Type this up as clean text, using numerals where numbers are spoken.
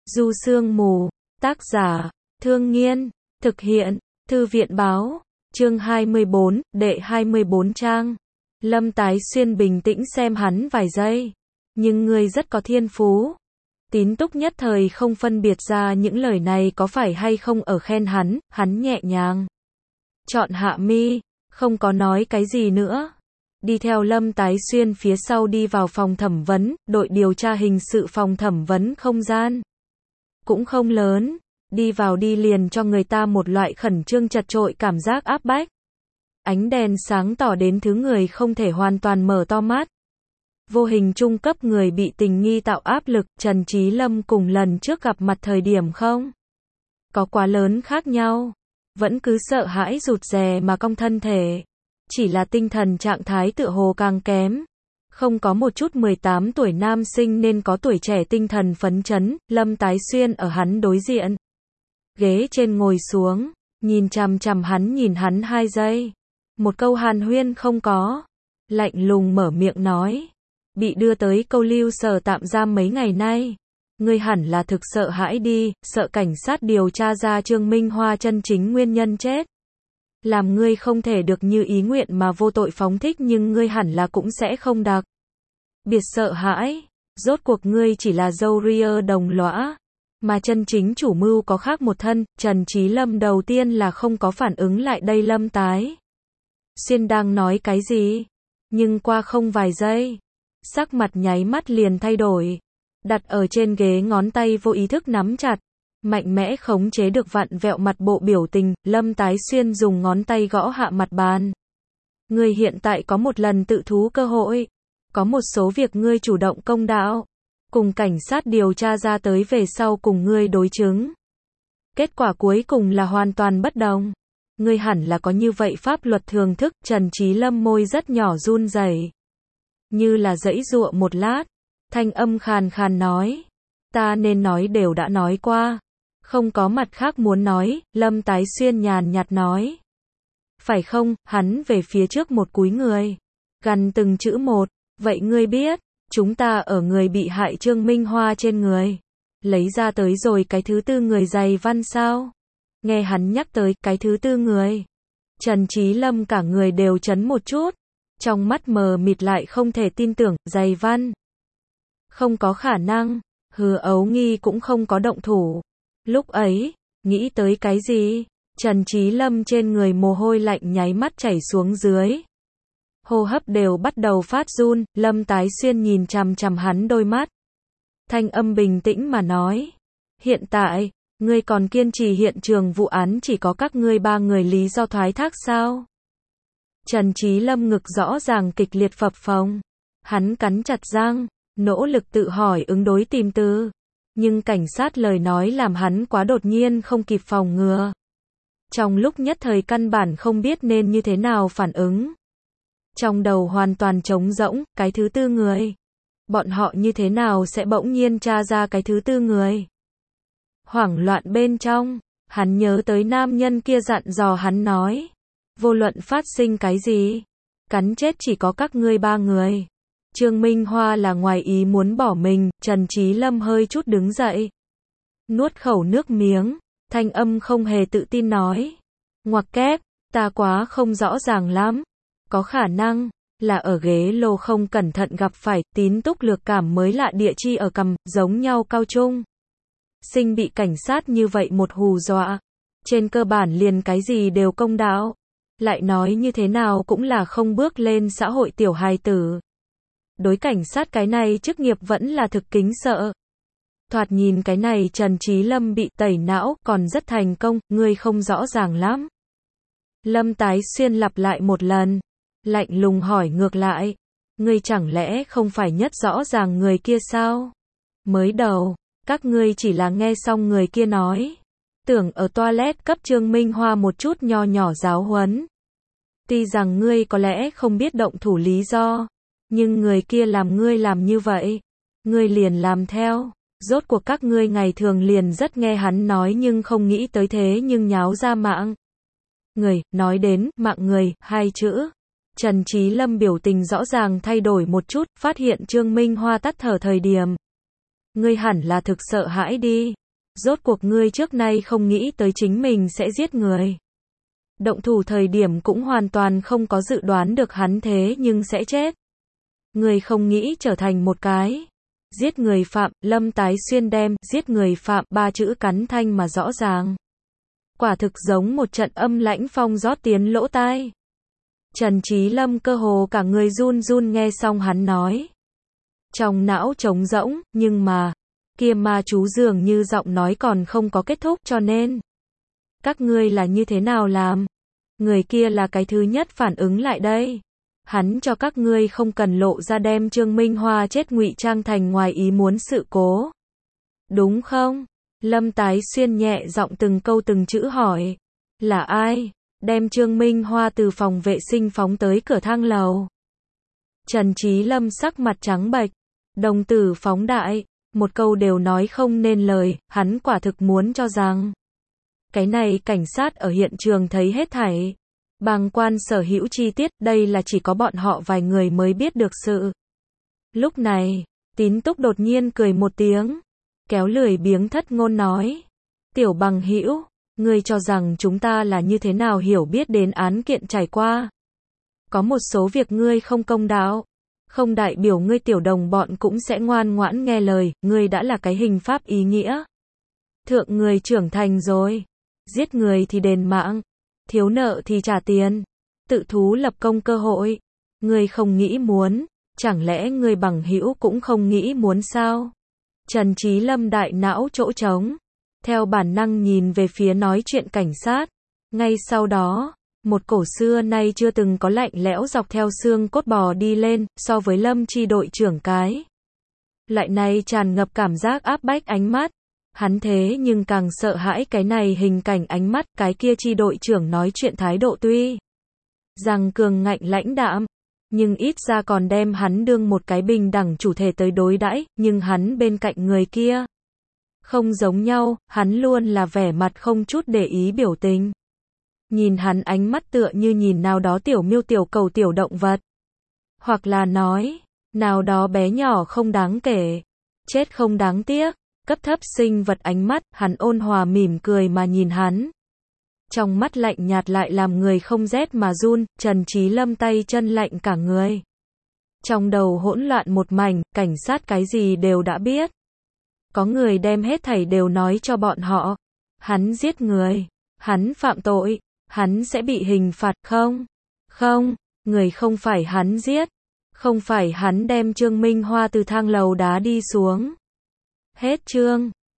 Du Sương Mù, tác giả, Thương Nghiên, thực hiện, Thư viện báo, chương 24, đệ 24 trang. Lâm Tái Xuyên bình tĩnh xem hắn vài giây. Nhưng ngươi rất có thiên phú. Tín Túc nhất thời không phân biệt ra những lời này có phải hay không ở khen hắn nhẹ nhàng chọn hạ mi, không có nói cái gì nữa. Đi theo Lâm Tái Xuyên phía sau đi vào phòng thẩm vấn, đội điều tra hình sự phòng thẩm vấn không gian cũng không lớn, đi vào đi liền cho người ta một loại khẩn trương chật chội cảm giác áp bách. Ánh đèn sáng tỏ đến thứ người không thể hoàn toàn mở to mắt. Vô hình trung cấp người bị tình nghi tạo áp lực, Trần Trí Lâm cùng lần trước gặp mặt thời điểm không có quá lớn khác nhau, vẫn cứ sợ hãi rụt rè mà cong thân thể, chỉ là tinh thần trạng thái tựa hồ càng kém. Không có một chút 18 tuổi nam sinh nên có tuổi trẻ tinh thần phấn chấn. Lâm Tái Xuyên ở hắn đối diện, ghế trên ngồi xuống, nhìn chằm chằm hắn nhìn hắn 2 giây. Một câu hàn huyên không có, lạnh lùng mở miệng nói, bị đưa tới câu lưu sở tạm giam mấy ngày nay, ngươi hẳn là thực sợ hãi đi, sợ cảnh sát điều tra ra Trương Minh Hoa chân chính nguyên nhân chết. Làm ngươi không thể được như ý nguyện mà vô tội phóng thích, nhưng ngươi hẳn là cũng sẽ không đặc biệt sợ hãi. Rốt cuộc ngươi chỉ là dâu ria đồng lõa, mà chân chính chủ mưu có khác một thân. Trần Trí Lâm đầu tiên là không có phản ứng lại đây Lâm Tái Xuyên đang nói cái gì, nhưng qua không vài giây, sắc mặt nháy mắt liền thay đổi, đặt ở trên ghế ngón tay vô ý thức nắm chặt, mạnh mẽ khống chế được vặn vẹo mặt bộ biểu tình. Lâm Tái Xuyên dùng ngón tay gõ hạ mặt bàn. Ngươi hiện tại có một lần tự thú cơ hội, có một số việc ngươi chủ động công đạo, cùng cảnh sát điều tra ra tới về sau cùng ngươi đối chứng, kết quả cuối cùng là hoàn toàn bất đồng. Ngươi hẳn là có như vậy pháp luật thường thức. Trần Trí Lâm môi rất nhỏ run rẩy, như là giãy giụa một lát, thanh âm khàn khàn nói, ta nên nói đều đã nói qua, không có mặt khác muốn nói. Lâm Tái Xuyên nhàn nhạt nói, phải không? Hắn về phía trước một cúi người, gằn từng chữ một, vậy ngươi biết, chúng ta ở người bị hại Trương Minh Hoa trên người, lấy ra tới rồi cái thứ tư người giày văn sao? Nghe hắn nhắc tới cái thứ tư người, Trần Trí Lâm cả người đều chấn một chút, trong mắt mờ mịt lại không thể tin tưởng. Giày văn? Không có khả năng, Hứa Ấu Nghi cũng không có động thủ. Lúc ấy, nghĩ tới cái gì? Trần Trí Lâm trên người mồ hôi lạnh nháy mắt chảy xuống dưới, hô hấp đều bắt đầu phát run. Lâm Tái Xuyên nhìn chằm chằm hắn đôi mắt, thanh âm bình tĩnh mà nói, hiện tại, ngươi còn kiên trì hiện trường vụ án chỉ có các ngươi 3 người lý do thoái thác sao? Trần Trí Lâm ngực rõ ràng kịch liệt phập phồng, hắn cắn chặt răng, nỗ lực tự hỏi ứng đối tìm từ, nhưng cảnh sát lời nói làm hắn quá đột nhiên không kịp phòng ngừa. Trong lúc nhất thời căn bản không biết nên như thế nào phản ứng. Trong đầu hoàn toàn trống rỗng. Cái thứ tư người, bọn họ như thế nào sẽ bỗng nhiên tra ra cái thứ tư người? Hoảng loạn bên trong, hắn nhớ tới nam nhân kia dặn dò hắn nói, vô luận phát sinh cái gì, cắn chết chỉ có các ngươi 3 người. Trương Minh Hoa là ngoài ý muốn bỏ mình. Trần Trí Lâm hơi chút đứng dậy, nuốt khẩu nước miếng, thanh âm không hề tự tin nói, ngoặc kép, ta quá không rõ ràng lắm, có khả năng là ở ghế lô không cẩn thận gặp phải. Tín Túc lược cảm mới lạ địa chi ở cằm, giống nhau cao trung sinh bị cảnh sát như vậy một hù dọa, trên cơ bản liền cái gì đều công đạo, lại nói như thế nào cũng là không bước lên xã hội tiểu hài tử, đối cảnh sát cái này chức nghiệp vẫn là thực kính sợ. Thoạt nhìn cái này Trần Trí Lâm bị tẩy não còn rất thành công. Ngươi không rõ ràng lắm. Lâm Tái Xuyên lặp lại một lần, lạnh lùng hỏi ngược lại, ngươi chẳng lẽ không phải nhất rõ ràng người kia sao? Mới đầu, các ngươi chỉ là nghe xong người kia nói, tưởng ở toilet cấp Trương Minh Hoa một chút nho nhỏ giáo huấn. Tuy rằng ngươi có lẽ không biết động thủ lý do, nhưng người kia làm ngươi làm như vậy, ngươi liền làm theo. Rốt cuộc các ngươi ngày thường liền rất nghe hắn nói nhưng không nghĩ tới thế nhưng nháo ra mạng người. Nói đến mạng người 2 chữ, Trần Trí Lâm biểu tình rõ ràng thay đổi một chút, phát hiện Trương Minh Hoa tắt thở thời điểm, Ngươi hẳn là thực sợ hãi đi. Rốt cuộc ngươi trước nay không nghĩ tới chính mình sẽ giết người. Động thủ thời điểm cũng hoàn toàn không có dự đoán được hắn thế nhưng sẽ chết. Ngươi không nghĩ trở thành một cái giết người phạm. Lâm Tái Xuyên đem giết người phạm 3 chữ cắn thanh mà rõ ràng. Quả thực giống một trận âm lãnh phong rót tiến lỗ tai. Trần Chí Lâm cơ hồ cả người run run nghe xong hắn nói. Trong não trống rỗng, nhưng mà, kia ma chú dường như giọng nói còn không có kết thúc, cho nên các ngươi là như thế nào làm? Người kia là cái thứ nhất phản ứng lại đây. Hắn cho các ngươi không cần lộ ra đem Trương Minh Hoa chết ngụy trang thành ngoài ý muốn sự cố. Đúng không? Lâm Tái Xuyên nhẹ giọng từng câu từng chữ hỏi. Là ai? Đem Trương Minh Hoa từ phòng vệ sinh phóng tới cửa thang lầu. Trần Chí Lâm sắc mặt trắng bệch, đồng tử phóng đại, một câu đều nói không nên lời, hắn quả thực muốn cho rằng cái này cảnh sát ở hiện trường thấy hết thảy, bàng quan sở hữu chi tiết, đây là chỉ có bọn họ vài người mới biết được sự. Lúc này, Tín Túc đột nhiên cười một tiếng, kéo lười biếng thất ngôn nói, tiểu bằng hữu, ngươi cho rằng chúng ta là như thế nào hiểu biết đến án kiện trải qua. Có một số việc ngươi không công đạo, không đại biểu ngươi tiểu đồng bọn cũng sẽ ngoan ngoãn nghe lời, ngươi đã là cái hình pháp ý nghĩa. Thượng người trưởng thành rồi, giết người thì đền mạng, thiếu nợ thì trả tiền, tự thú lập công cơ hội. Ngươi không nghĩ muốn, chẳng lẽ ngươi bằng hữu cũng không nghĩ muốn sao? Trần Chí Lâm đại não chỗ trống, theo bản năng nhìn về phía nói chuyện cảnh sát. Ngay sau đó, một cổ xưa nay chưa từng có lạnh lẽo dọc theo xương cốt bò đi lên, so với Lâm chi đội trưởng cái loại này tràn ngập cảm giác áp bách ánh mắt. Hắn thế nhưng càng sợ hãi cái này hình cảnh ánh mắt, cái kia chi đội trưởng nói chuyện thái độ tuy rằng cường ngạnh lãnh đạm, nhưng ít ra còn đem hắn đương một cái bình đẳng chủ thể tới đối đãi, nhưng hắn bên cạnh người kia không giống nhau, hắn luôn là vẻ mặt không chút để ý biểu tình. Nhìn hắn ánh mắt tựa như nhìn nào đó tiểu miêu tiểu cầu tiểu động vật. Hoặc là nói, nào đó bé nhỏ không đáng kể, chết không đáng tiếc, cấp thấp sinh vật ánh mắt, hắn ôn hòa mỉm cười mà nhìn hắn. Trong mắt lạnh nhạt lại làm người không rét mà run, Trần Chí Lâm tay chân lạnh cả người. Trong đầu hỗn loạn một mảnh, cảnh sát cái gì đều đã biết. Có người đem hết thảy đều nói cho bọn họ. Hắn giết người, hắn phạm tội, hắn sẽ bị hình phạt không? Không, người không phải hắn giết. Không phải hắn đem Trương Minh Hoa từ thang lầu đá đi xuống. Hết chương.